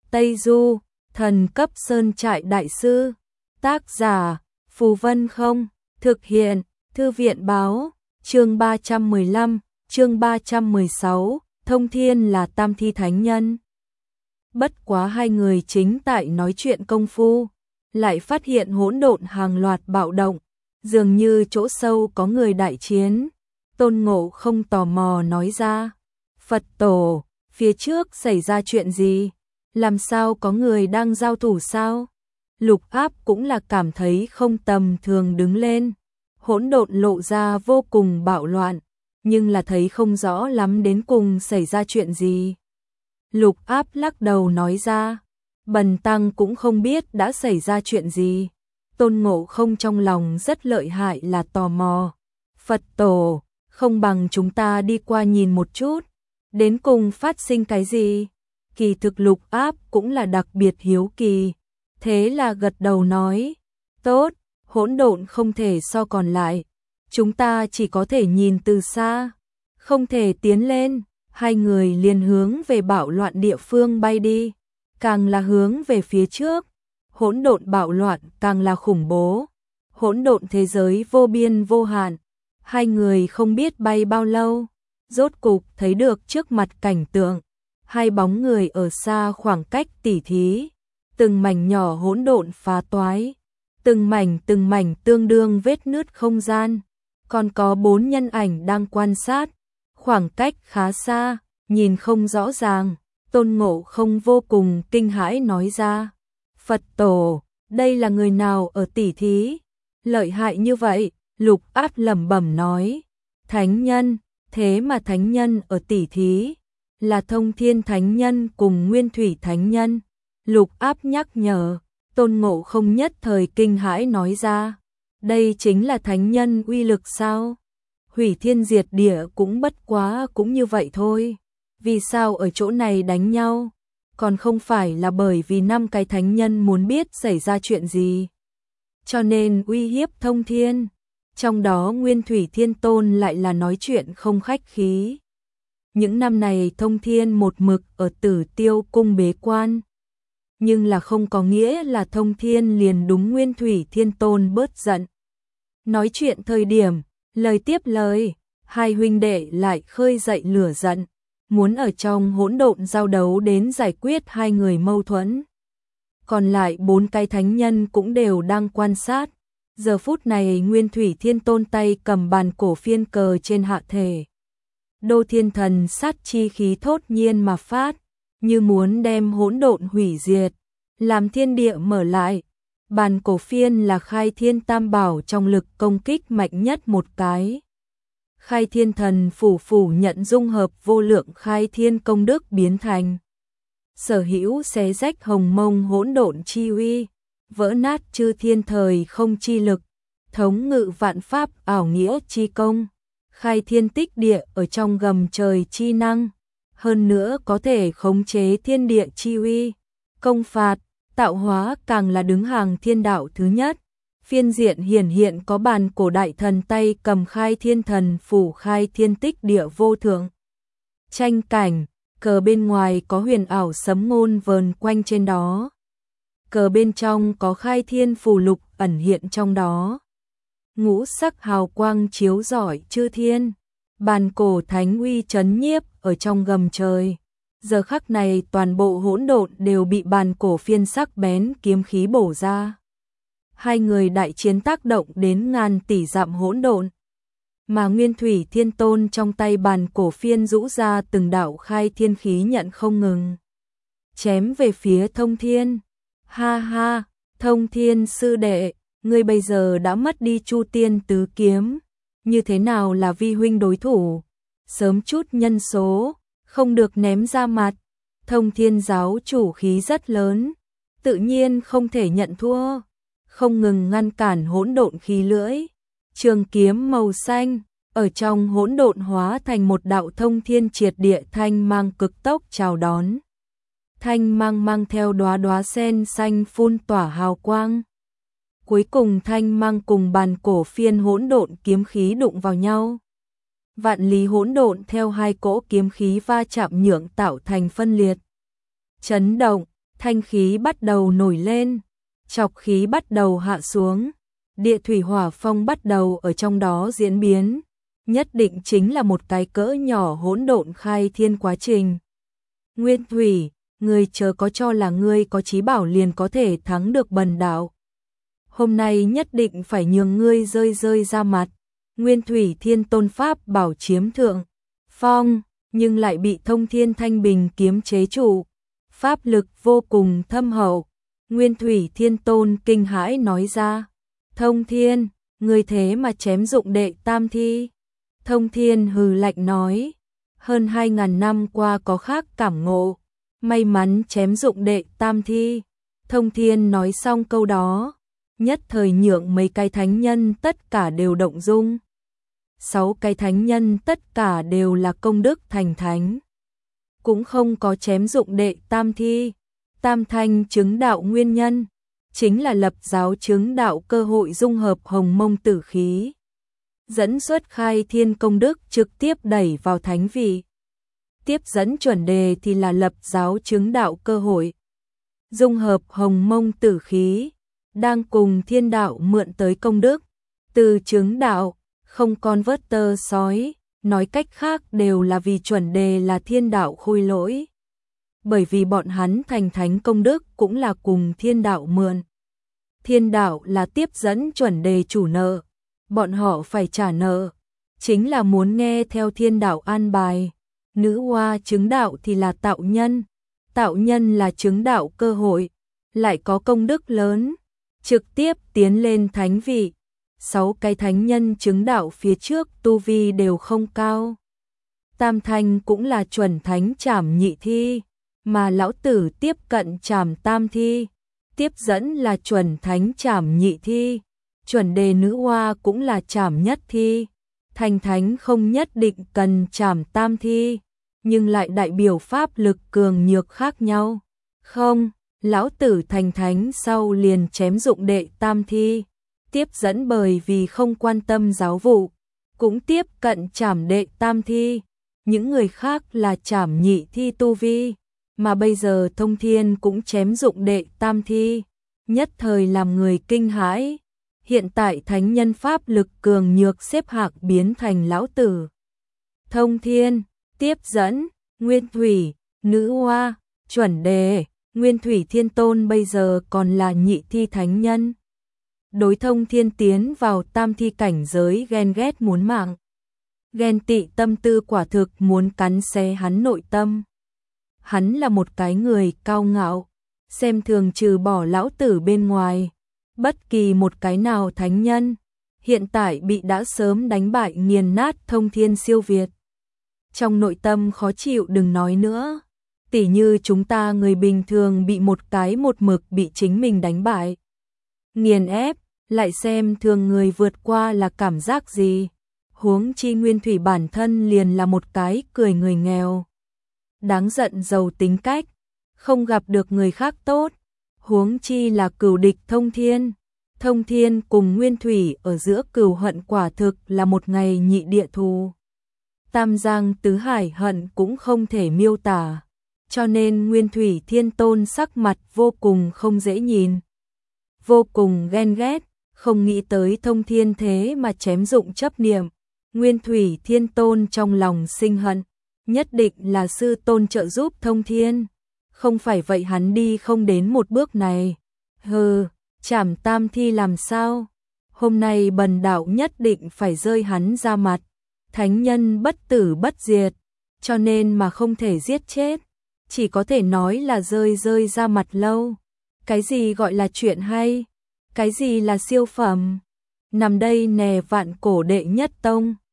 Tây Du, thần cấp sơn trại đại sư. Tác giả, Phù Vân Không. Thực hiện, Thư viện báo. Chương 315, chương 316, Thông Thiên là tam thi thánh nhân. Bất quá hai người chính tại nói chuyện công phu, lại phát hiện hỗn độn hàng loạt bạo động, dường như chỗ sâu có người đại chiến. Tôn Ngộ Không tò mò nói ra, Phật tổ, phía trước xảy ra chuyện gì? Làm sao có người đang giao thủ sao? Lục Áp cũng là cảm thấy không tầm thường đứng lên. Hỗn độn lộ ra vô cùng bạo loạn, nhưng là thấy không rõ lắm đến cùng xảy ra chuyện gì. Lục Áp lắc đầu nói ra, Bần Tăng cũng không biết đã xảy ra chuyện gì. Tôn Ngộ Không trong lòng rất lợi hại là tò mò. Phật tổ, không bằng chúng ta đi qua nhìn một chút, đến cùng phát sinh cái gì? Kỳ thực Lục Áp cũng là đặc biệt hiếu kỳ, thế là gật đầu nói, tốt, hỗn độn không thể so còn lại, chúng ta chỉ có thể nhìn từ xa, không thể tiến lên. Hai người liền hướng về bạo loạn địa phương bay đi, càng là hướng về phía trước, hỗn độn bạo loạn càng là khủng bố, hỗn độn thế giới vô biên vô hạn. Hai người không biết bay bao lâu, rốt cục thấy được trước mặt cảnh tượng, hai bóng người ở xa khoảng cách tỉ thí, từng mảnh nhỏ hỗn độn phá toái, từng mảnh tương đương vết nứt không gian, còn có 4 nhân ảnh đang quan sát, khoảng cách khá xa, nhìn không rõ ràng. Tôn Ngộ Không vô cùng kinh hãi nói ra, Phật tổ, đây là người nào ở tỉ thí? Lợi hại như vậy. Lục Áp lẩm bẩm nói, thánh nhân, thế mà thánh nhân ở tỉ thí, là Thông Thiên thánh nhân cùng Nguyên Thủy thánh nhân. Lục Áp nhắc nhở, Tôn Ngộ Không nhất thời kinh hãi nói ra, đây chính là thánh nhân uy lực sao? Hủy thiên diệt địa cũng bất quá cũng như vậy thôi, vì sao ở chỗ này đánh nhau? Còn không phải là bởi vì 5 cái thánh nhân muốn biết xảy ra chuyện gì, cho nên uy hiếp Thông Thiên. Trong đó Nguyên Thủy Thiên Tôn lại là nói chuyện không khách khí. Những năm này Thông Thiên một mực ở Tử Tiêu cung bế quan, nhưng là không có nghĩa là Thông Thiên liền đúng Nguyên Thủy Thiên Tôn bớt giận. Nói chuyện thời điểm, lời tiếp lời, hai huynh đệ lại khơi dậy lửa giận, muốn ở trong hỗn độn giao đấu đến giải quyết hai người mâu thuẫn. Còn lại 4 cái thánh nhân cũng đều đang quan sát. Giờ phút này Nguyên Thủy Thiên Tôn tay cầm bàn cổ phiên cờ trên hạ thể. Đô Thiên Thần sát chi khí thốt nhiên mà phát, như muốn đem hỗn độn hủy diệt, làm thiên địa mở lại. Bàn cổ phiên là Khai Thiên Tam Bảo trong lực công kích mạnh nhất một cái. Khai Thiên Thần phủ nhận dung hợp vô lượng khai thiên công đức biến thành. Sở hữu xé rách hồng mông hỗn độn chi uy, vỡ nát chư thiên thời không chi lực, thống ngự vạn pháp ảo nghĩa chi công, khai thiên tích địa ở trong gầm trời chi năng, hơn nữa có thể khống chế thiên địa chi uy, công phạt, tạo hóa càng là đứng hàng thiên đạo thứ nhất. Phiên diện hiển hiện có bàn cổ đại thần tay cầm Khai Thiên Thần phủ khai thiên tích địa vô thượng. Tranh cảnh, cờ bên ngoài có huyền ảo sấm ngôn vờn quanh trên đó. Cờ bên trong có khai thiên phù lục ẩn hiện trong đó. Ngũ sắc hào quang chiếu rọi chư thiên, bàn cổ thánh uy trấn nhiếp ở trong gầm trời. Giờ khắc này toàn bộ hỗn độn đều bị bàn cổ phiên sắc bén kiếm khí bổ ra. Hai người đại chiến tác động đến ngàn tỷ dặm hỗn độn, mà Nguyên Thủy Thiên Tôn trong tay bàn cổ phiên rũ ra từng đạo khai thiên khí nhận không ngừng, chém về phía Thông Thiên. Ha ha, Thông Thiên sư đệ, ngươi bây giờ đã mất đi Chu Tiên tứ kiếm, như thế nào là vi huynh đối thủ? Sớm chút nhân số, không được ném ra mặt. Thông Thiên giáo chủ khí rất lớn, tự nhiên không thể nhận thua, không ngừng ngăn cản hỗn độn khí lưỡi. Trường kiếm màu xanh ở trong hỗn độn hóa thành một đạo thông thiên triệt địa thanh mang cực tốc chào đón. Thanh mang mang theo đóa đóa sen xanh phun tỏa hào quang. Cuối cùng thanh mang cùng bàn cổ phiên hỗn độn kiếm khí đụng vào nhau. Vạn lý hỗn độn theo hai cỗ kiếm khí va chạm nhượng tạo thành phân liệt. Chấn động, thanh khí bắt đầu nổi lên, trọc khí bắt đầu hạ xuống, địa thủy hỏa phong bắt đầu ở trong đó diễn biến, nhất định chính là một cái cỡ nhỏ hỗn độn khai thiên quá trình. Nguyên Thủy, ngươi chớ có cho là ngươi có trí bảo liền có thể thắng được bần đạo. Hôm nay nhất định phải nhường ngươi rơi rơi ra mặt. Nguyên Thủy Thiên Tôn Pháp bảo chiếm thượng phong, nhưng lại bị Thông Thiên Thanh Bình kiếm chế trụ. Pháp lực vô cùng thâm hậu. Nguyên Thủy Thiên Tôn kinh hãi nói ra, Thông Thiên, ngươi thế mà chém dụng đệ tam thi. Thông Thiên hừ lạnh nói, hơn 2.000 năm qua có khác cảm ngộ, may mắn chém dụng đệ tam thi. Thông Thiên nói xong câu đó, nhất thời nhượng mấy cái thánh nhân tất cả đều động dung. 6 cái thánh nhân tất cả đều là công đức thành thánh, cũng không có chém dụng đệ tam thi. Tam thanh chứng đạo nguyên nhân chính là lập giáo chứng đạo cơ hội dung hợp hồng mông tử khí, dẫn xuất khai thiên công đức trực tiếp đẩy vào thánh vị. Tiếp dẫn chuẩn đề thì là lập giáo chứng đạo cơ hội dung hợp hồng mông tử khí, đang cùng thiên đạo mượn tới công đức từ chứng đạo, không còn vớt tơ sói, nói cách khác đều là vì chuẩn đề là thiên đạo khôi lỗi. Bởi vì bọn hắn thành thánh công đức cũng là cùng thiên đạo mượn. Thiên đạo là tiếp dẫn chuẩn đề chủ nợ, bọn họ phải trả nợ, chính là muốn nghe theo thiên đạo an bài. Nữ hoa chứng đạo thì là tạo nhân là chứng đạo cơ hội, lại có công đức lớn, trực tiếp tiến lên thánh vị. 6 cái thánh nhân chứng đạo phía trước tu vi đều không cao. Tam thanh cũng là chuẩn thánh trảm nhị thi, mà lão tử tiếp cận trảm tam thi, tiếp dẫn là chuẩn thánh trảm nhị thi, chuẩn đề nữ hoa cũng là trảm nhất thi. Thành thánh không nhất định cần trảm tam thi, nhưng lại đại biểu pháp lực cường nhược khác nhau. Không, lão tử thành thánh sau liền chém dụng đệ tam thi, tiếp dẫn bởi vì không quan tâm giáo vụ, cũng tiếp cận trảm đệ tam thi, những người khác là trảm nhị thi tu vi, mà bây giờ Thông Thiên cũng chém dụng đệ tam thi, nhất thời làm người kinh hãi. Hiện tại thánh nhân pháp lực cường nhược xếp hạng biến thành lão tử, Thông Thiên, tiếp dẫn, Nguyên Thủy, nữ hoa, chuẩn đề. Nguyên Thủy Thiên Tôn bây giờ còn là nhị thi thánh nhân. Đối Thông Thiên tiến vào tam thi cảnh giới ghen ghét muốn mạng. Ghen tị tâm tư quả thực muốn cắn xé hắn nội tâm. Hắn là một cái người cao ngạo, xem thường trừ bỏ lão tử bên ngoài, bất kỳ một cái nào thánh nhân, hiện tại bị đã sớm đánh bại nghiền nát Thông Thiên siêu việt. Trong nội tâm khó chịu đừng nói nữa, tỉ như chúng ta người bình thường bị một cái một mực bị chính mình đánh bại, nghiền ép, lại xem thường người vượt qua là cảm giác gì. Huống chi Nguyên Thủy bản thân liền là một cái cười người nghèo, đáng giận giàu tính cách, không gặp được người khác tốt, huống chi là cừu địch Thông Thiên. Thông Thiên cùng Nguyên Thủy ở giữa cừu hận quả thực là một ngày nhị địa thù. Tam giang tứ hải hận cũng không thể miêu tả, cho nên Nguyên Thủy Thiên Tôn sắc mặt vô cùng không dễ nhìn, vô cùng ghen ghét, không nghĩ tới Thông Thiên thế mà chém dụng chấp niệm. Nguyên Thủy Thiên Tôn trong lòng sinh hận, nhất định là sư tôn trợ giúp Thông Thiên, không phải vậy hắn đi không đến một bước này. Hừ, trảm tam thi làm sao? Hôm nay bần đạo nhất định phải rơi hắn ra mặt. Thánh nhân bất tử bất diệt, cho nên mà không thể giết chết, chỉ có thể nói là rơi ra mặt lâu. Cái gì gọi là chuyện hay? Cái gì là siêu phẩm? Nằm đây nè vạn cổ đệ nhất tông.